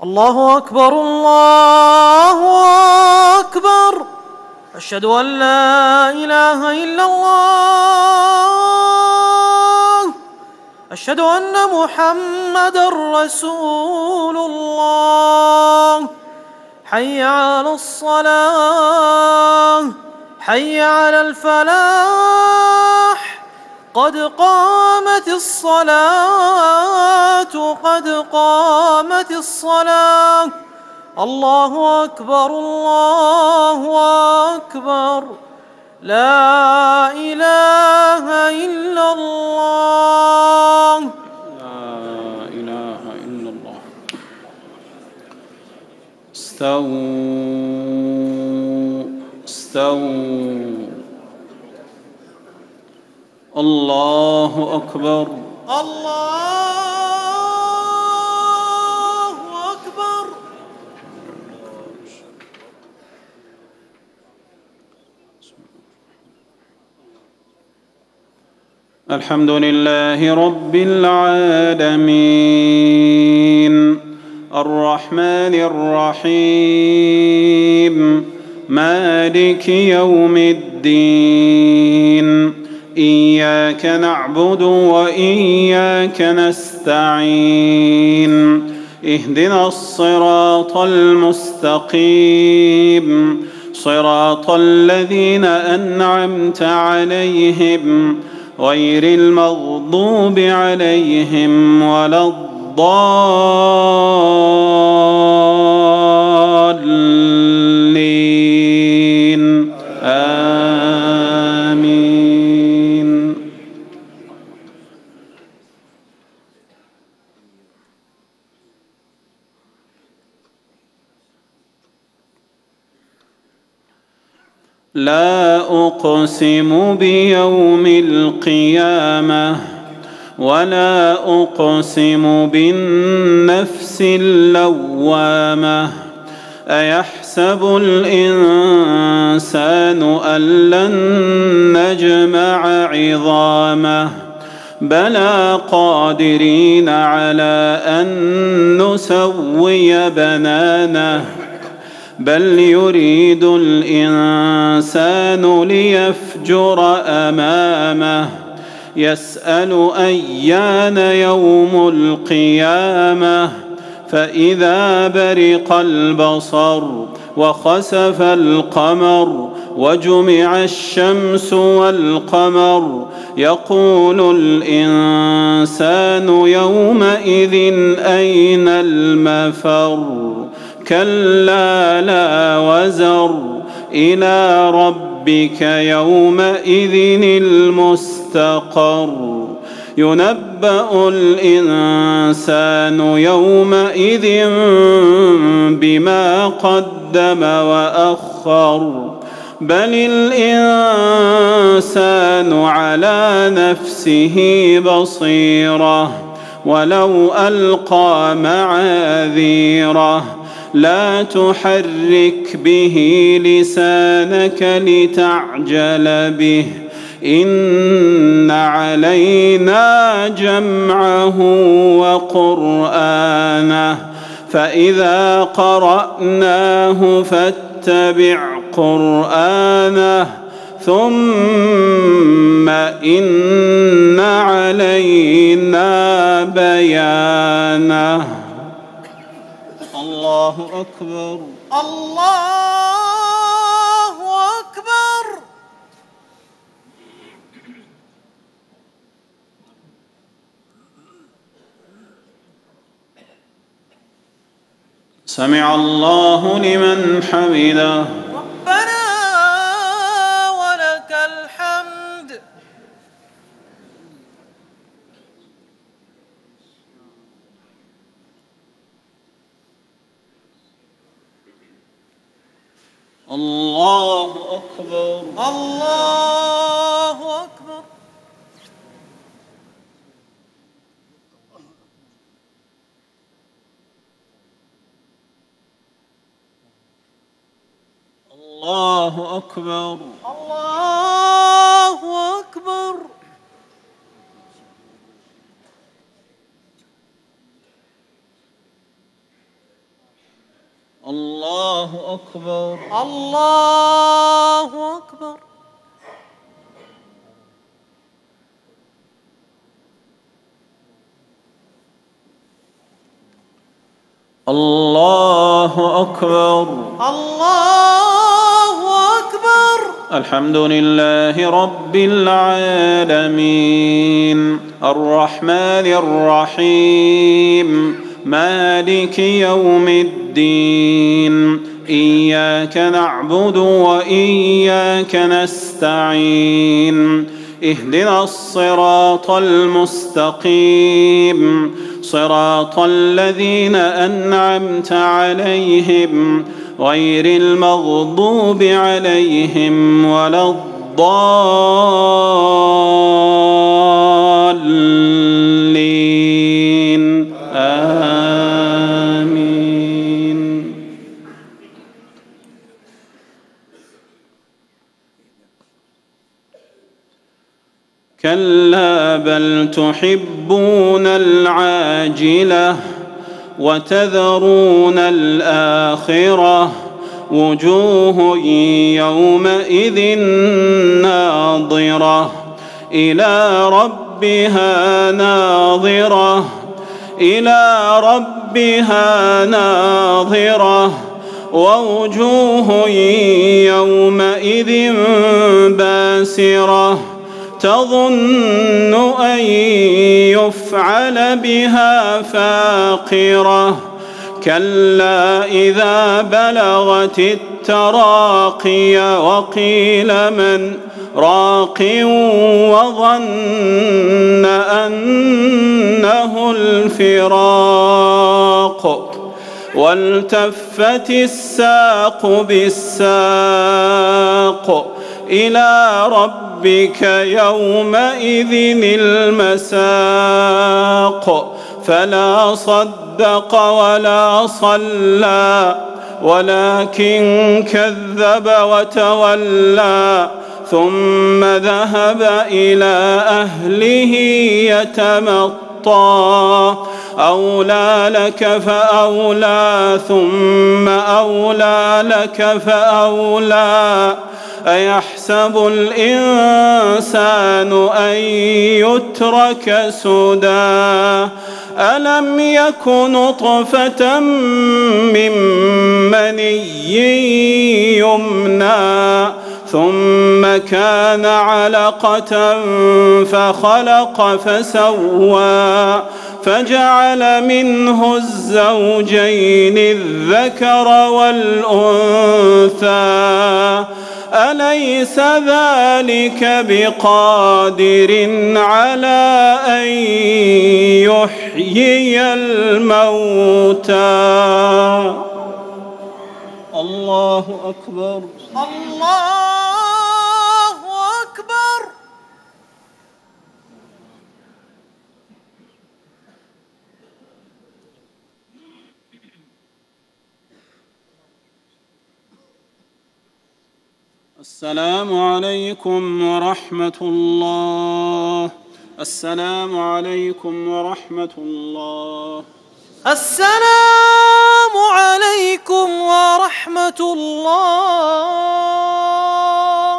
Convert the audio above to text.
الله أكبر الله أكبر. أشهد أن لا إله إلا الله. أشهد أن محمدًا رسول الله. حي على الصلاة، حي على الفلاح، قد قامت الصلاة، قد قامت الصلاة. الله أكبر الله أكبر. لا إله إلا الله. لا إله إلا الله. استووا استووا. الله أكبر الله أكبر. الحمد لله رب العالمين الرحمن الرحيم مالك يوم الدين إياك نعبد وإياك نستعين اهدنا الصراط المستقيم صراط الذين أنعمت عليهم غير المغضوب عليهم ولا الضالين آمين. لا أقسم بيوم القيامة ولا أقسم بالنفس اللوامة أيحسب الإنسان أن لن نجمع عظامه بلى قادرين على أن نسوي بنانه بل يريد الإنسان ليفجر أمامه يسأل أيان يوم القيامة فإذا برق البصر وخسف القمر وجمع الشمس والقمر يقول الإنسان يومئذ أين المفر كلا لا وزر إلى ربك يومئذ المستقر ينبأ الإنسان يومئذ بما قدم وأخر بل الإنسان على نفسه بصيرة ولو ألقى معاذيره لا تحرك به لسانك لتعجل به إن علينا جمعه وقرآنه فإذا قرأناه فاتبع قرآنه ثم إن علينا بيانه. الله أكبر الله أكبر. سمع الله لمن حمده ربنا ولك الحمد. الله أكبر الله أكبر. الله أكبر الله أكبر. الله أكبر. الله أكبر. الله أكبر. الله أكبر. الحمد لله رب العالمين الرحمن الرحيم مالك يوم الدين إياك نعبد وإياك نستعين اهدنا الصراط المستقيم صراط الذين أنعمت عليهم غير المغضوب عليهم ولا الضالين آمين. كلا بل تحبون العاجلة وتذرون الآخرة وجوه يومئذ ناظرة إلى ربها ناظرة إلى ربها ناظرة ووجوه يومئذ باسرة تظن أن يفعل بها فاقرة كلا إذا بلغت التراقي وقيل من راق وظن أنه الفراق والتفت الساق بالساق إلى ربك يومئذ المساق فلا صدق ولا صلى ولكن كذب وتولى ثم ذهب إلى أهله يتمطى أولى لك فأولى ثم أولى لك فأولى أيحسب الإنسان أن يترك سدى ألم يك نطفة من مني يمنى ثم كان علقة فخلق فسوى فجعل منه الزوجين الذكر والأنثى أليس ذلك بقادر على أن يحيي الموتى الله أكبر. الله أكبر. السلام عليكم ورحمة الله. السلام عليكم ورحمة الله. السلام عليكم ورحمة الله.